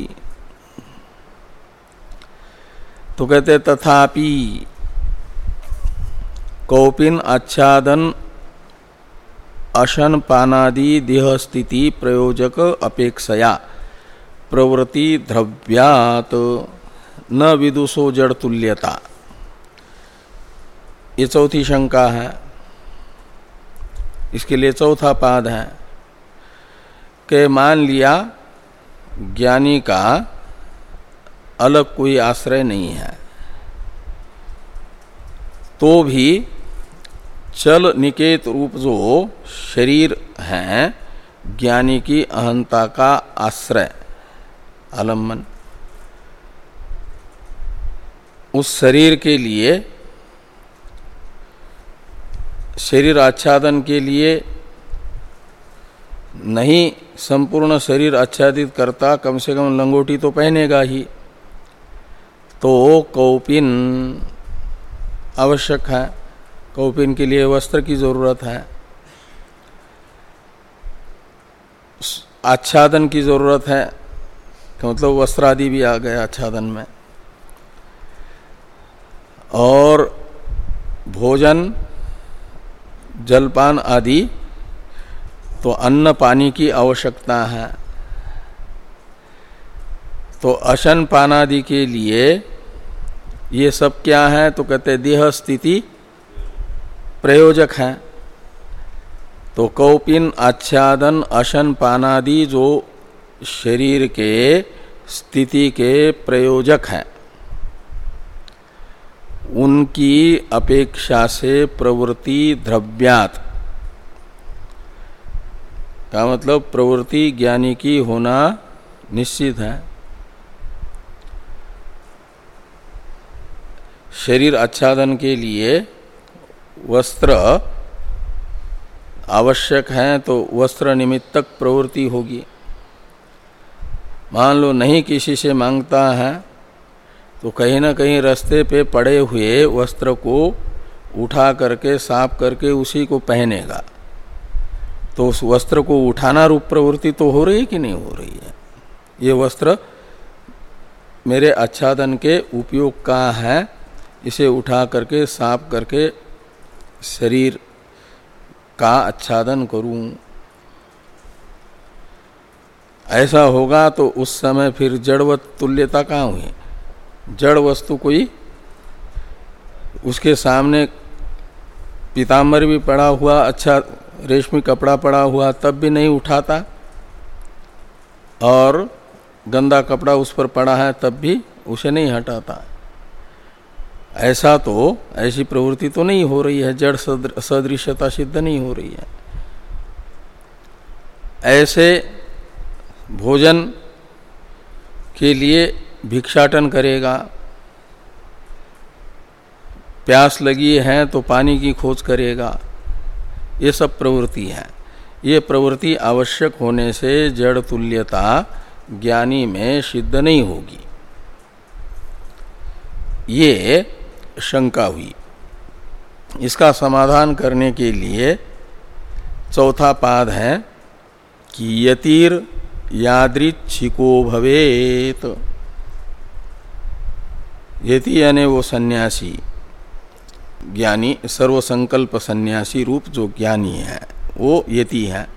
तो कहते तथापि कौपिन आच्छादन अशन पानादि देह स्थिति प्रयोजक अपेक्षया प्रवृत्ति द्रव्यात न विदुषो जड़ तुल्यता, ये चौथी शंका है। इसके लिए चौथा पाद है कि मान लिया ज्ञानी का अलग कोई आश्रय नहीं है, तो भी चल निकेत रूप जो शरीर है ज्ञानी की अहंता का आश्रय आलम्बन, उस शरीर के लिए, शरीर आच्छादन के लिए नहीं संपूर्ण शरीर आच्छादित करता, कम से कम लंगोटी तो पहनेगा ही, तो कौपिन आवश्यक है। कौपिन के लिए वस्त्र की जरूरत है, आच्छादन की जरूरत है, तो मतलब वस्त्र आदि भी आ गया आच्छादन में, और भोजन जलपान आदि, तो अन्न पानी की आवश्यकता है। तो अशन पान आदि के लिए ये सब क्या है? तो कहते देह स्थिति प्रयोजक है। तो कौपिन आच्छादन अशन पानादि जो शरीर के स्थिति के प्रयोजक हैं, उनकी अपेक्षा से प्रवृत्ति द्रव्यात् का मतलब प्रवृत्ति ज्ञानी की होना निश्चित है। शरीर आच्छादन के लिए वस्त्र आवश्यक है, तो वस्त्र निमित्तक प्रवृत्ति होगी। मान लो नहीं किसी से मांगता है तो कहीं ना कहीं रास्ते पे पड़े हुए वस्त्र को उठा करके साफ करके उसी को पहनेगा, तो उस वस्त्र को उठाना रूप प्रवृत्ति तो हो रही है कि नहीं हो रही है। ये वस्त्र मेरे आच्छादन के उपयोग का है, इसे उठा करके साफ करके शरीर का आच्छादन करूं। ऐसा होगा तो उस समय फिर जड़वत तुल्यता कहाँ हुई। जड़ वस्तु कोई उसके सामने पीताम्बर भी पड़ा हुआ, अच्छा रेशमी कपड़ा पड़ा हुआ, तब भी नहीं उठाता, और गंदा कपड़ा उस पर पड़ा है तब भी उसे नहीं हटाता। ऐसा तो ऐसी प्रवृत्ति तो नहीं हो रही है, जड़ सदृश्यता सिद्ध नहीं हो रही है। ऐसे भोजन के लिए भिक्षाटन करेगा, प्यास लगी है तो पानी की खोज करेगा, ये सब प्रवृत्ति है। ये प्रवृत्ति आवश्यक होने से जड़ तुल्यता ज्ञानी में सिद्ध नहीं होगी, ये शंका हुई। इसका समाधान करने के लिए चौथा पाद है कि यतिर यादृच्छिको भवेत। यति यानी वो सन्यासी, ज्ञानी, सर्वसंकल्प सन्यासी रूप जो ज्ञानी है वो यति है।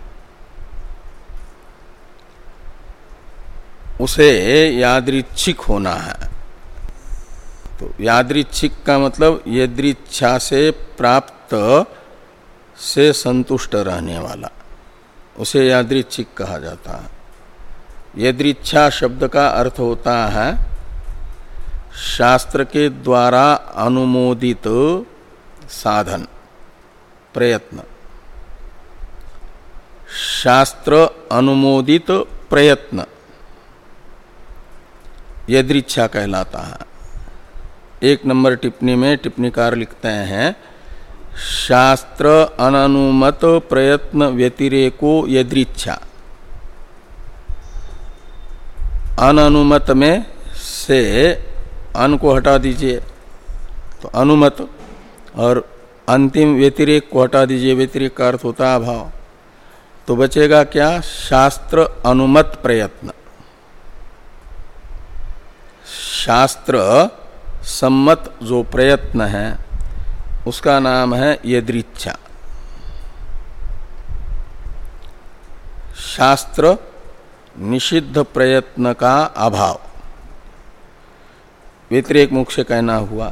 उसे यादृच्छिक होना है। तो यादृच्छिक का मतलब यदृच्छा से प्राप्त से संतुष्ट रहने वाला, उसे यादृच्छिक कहा जाता है। यदृच्छा शब्द का अर्थ होता है शास्त्र के द्वारा अनुमोदित साधन, प्रयत्न। शास्त्र अनुमोदित प्रयत्न यदृच्छा कहलाता है। एक नंबर टिप्पणी में टिप्पणीकार लिखते हैं शास्त्र अननुमत प्रयत्न व्यतिरेको यदृच्छा। अननुमत में से अन को हटा दीजिए तो अनुमत, और अंतिम व्यतिरेक को हटा दीजिए, व्यतिरेक का अर्थ होता है अभाव। तो बचेगा क्या? शास्त्र अनुमत प्रयत्न। शास्त्र सम्मत जो प्रयत्न है उसका नाम है यदृच्छा। शास्त्र निषिद्ध प्रयत्न का अभाव, व्यतिरेक मुख से कहना हुआ,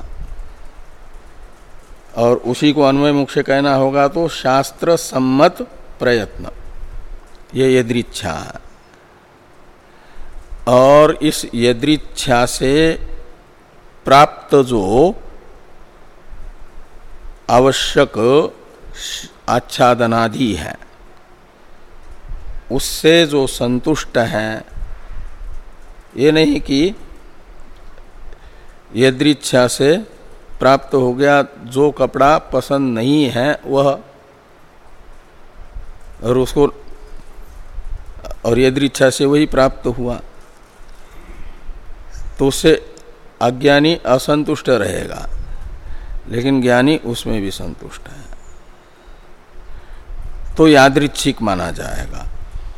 और उसी को अन्वय मुख से कहना होगा तो शास्त्र सम्मत प्रयत्न, ये यदृच्छा है। और इस यदृच्छा से प्राप्त जो आवश्यक आच्छादनादि है उससे जो संतुष्ट है, ये नहीं कि यदृच्छा से प्राप्त हो गया जो कपड़ा पसंद नहीं है वह, और उसको और यदृच्छा से वही प्राप्त हुआ, तो उससे अज्ञानी असंतुष्ट रहेगा, लेकिन ज्ञानी उसमें भी संतुष्ट है, तो यादृच्छिक माना जाएगा।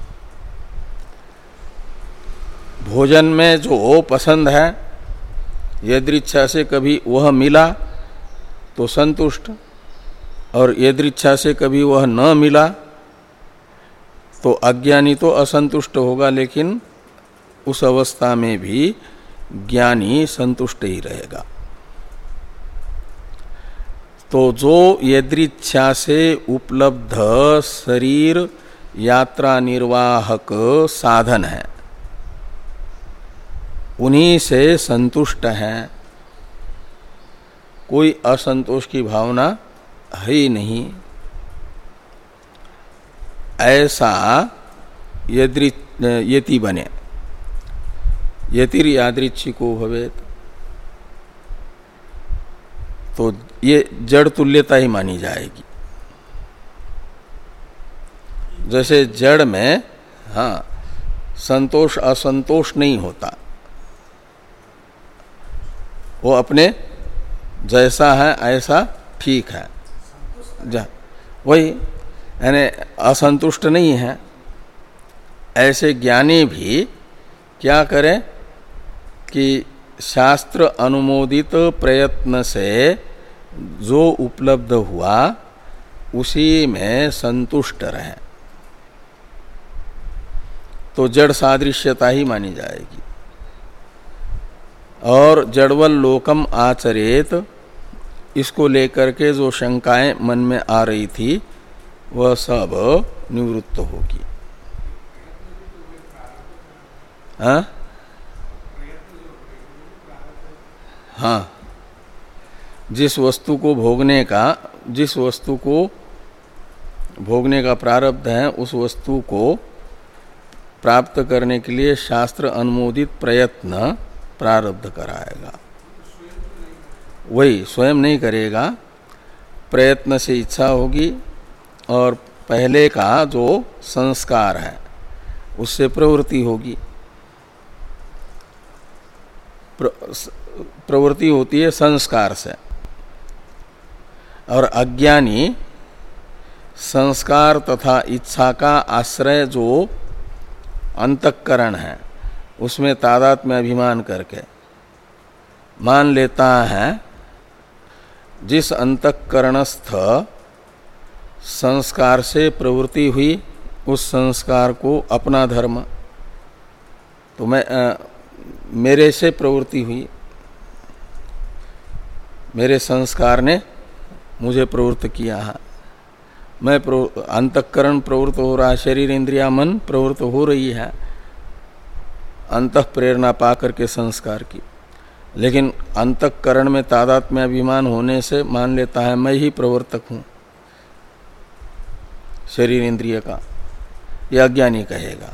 भोजन में जो पसंद है यदृच्छा से कभी वह मिला तो संतुष्ट, और यदृच्छा से कभी वह न मिला तो अज्ञानी तो असंतुष्ट होगा, लेकिन उस अवस्था में भी ज्ञानी संतुष्ट ही रहेगा। तो जो यदृच्छा से उपलब्ध शरीर यात्रा निर्वाहक साधन है उन्हीं से संतुष्ट है, कोई असंतोष की भावना है ही नहीं। ऐसा यदृ यति बने, यतिर यादृच्छिको भवेत, तो ये जड़ तुल्यता ही मानी जाएगी। जैसे जड़ में हाँ संतोष असंतोष नहीं होता, वो अपने जैसा है ऐसा ठीक है, जा वही यानी असंतुष्ट नहीं है। ऐसे ज्ञानी भी क्या करें कि शास्त्र अनुमोदित प्रयत्न से जो उपलब्ध हुआ उसी में संतुष्ट रहे, तो जड़ सादृश्यता ही मानी जाएगी। और जड़वल लोकम आचरेत, इसको लेकर के जो शंकाएं मन में आ रही थी वह सब निवृत्त होगी। हाँ हाँ, जिस वस्तु को भोगने का जिस वस्तु को भोगने का प्रारब्ध है उस वस्तु को प्राप्त करने के लिए शास्त्र अनुमोदित प्रयत्न प्रारब्ध कराएगा। वही स्वयं नहीं करेगा, प्रयत्न से इच्छा होगी और पहले का जो संस्कार है उससे प्रवृत्ति होगी। प्र, प्रवृत्ति होती है संस्कार से, और अज्ञानी संस्कार तथा इच्छा का आश्रय जो अंतःकरण है उसमें तादात्म्य अभिमान करके मान लेता है जिस अंतःकरणस्थ संस्कार से प्रवृत्ति हुई उस संस्कार को अपना धर्म, तो मैं आ, मेरे से प्रवृत्ति हुई, मेरे संस्कार ने मुझे प्रवृत्त किया है, मैं अंतःकरण प्रवृत्त हो रहा है, शरीर इंद्रिया मन प्रवृत्त हो रही है अंतः प्रेरणा पा करके संस्कार की, लेकिन अंतःकरण में तादात्म्य अभिमान होने से मान लेता है मैं ही प्रवर्तक हूँ शरीर इंद्रिय का, यह अज्ञानी कहेगा।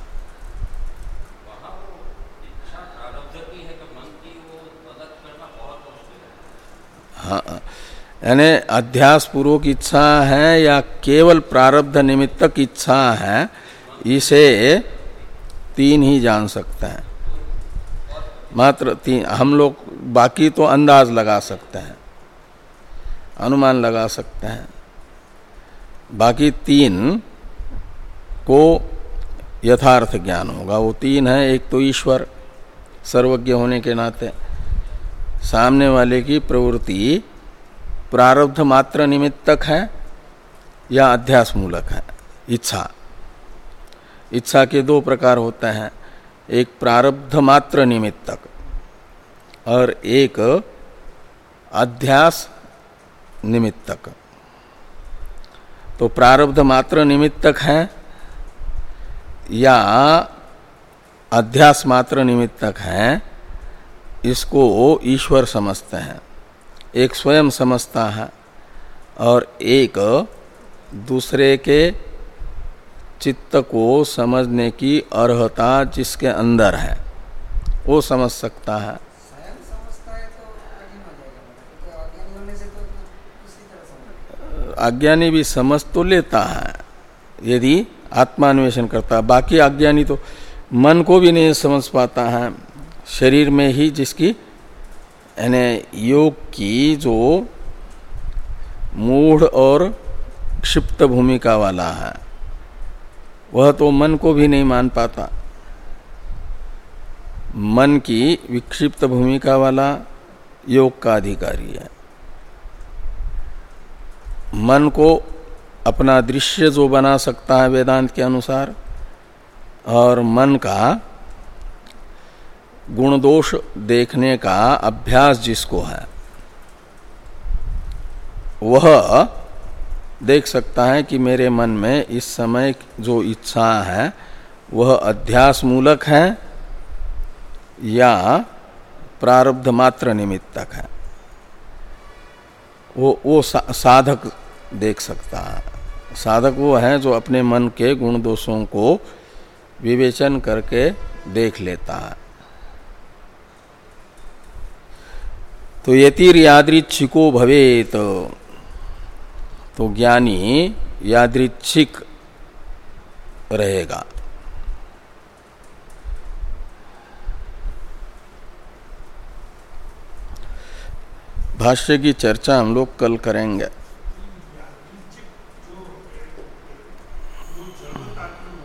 हाँ, यानी अध्यास पूर्वक इच्छा है या केवल प्रारब्ध निमित्तक इच्छा है, इसे तीन ही जान सकते हैं। मात्र तीन, हम लोग बाकी तो अंदाज लगा सकते हैं, अनुमान लगा सकते हैं, बाकी तीन को यथार्थ ज्ञान होगा। वो तीन है, एक तो ईश्वर सर्वज्ञ होने के नाते, सामने वाले की प्रवृत्ति प्रारब्ध मात्र निमित्तक है या अध्यास मूलक है। इच्छा इच्छा के दो प्रकार होते हैं, एक प्रारब्ध मात्र निमित्तक और एक अध्यास निमित्तक। तो प्रारब्ध मात्र निमित्तक है या अध्यास मात्र निमित्तक है, इसको ईश्वर समझते हैं। एक स्वयं समझता है और एक दूसरे के चित्त को समझने की अर्हता जिसके अंदर है वो समझ सकता है। स्वयं समझता है तो कठिन हो जाएगा, मतलब अज्ञानी होने से तो दूसरी तरह समझ, अज्ञानी भी समझ तो लेता है यदि आत्मान्वेषण करता है, बाकी अज्ञानी तो मन को भी नहीं समझ पाता है। शरीर में ही जिसकी यानी योग की जो मूढ़ और क्षिप्त भूमिका वाला है वह तो मन को भी नहीं मान पाता। मन की विक्षिप्त भूमिका वाला योग का अधिकारी है। मन को अपना दृश्य जो बना सकता है वेदांत के अनुसार, और मन का गुण दोष देखने का अभ्यास जिसको है वह देख सकता है कि मेरे मन में इस समय जो इच्छा है वह अध्यास मूलक है या प्रारब्ध मात्र निमित्तक है। वो वो सा, साधक देख सकता है। साधक वो है जो अपने मन के गुण दोषों को विवेचन करके देख लेता है। तो यतिर यादृच्छिको भवेत, तो ज्ञानी यादृच्छिक रहेगा। भाष्य की चर्चा हम लोग कल करेंगे। यादृच्छिक जो जो जड़ तत्व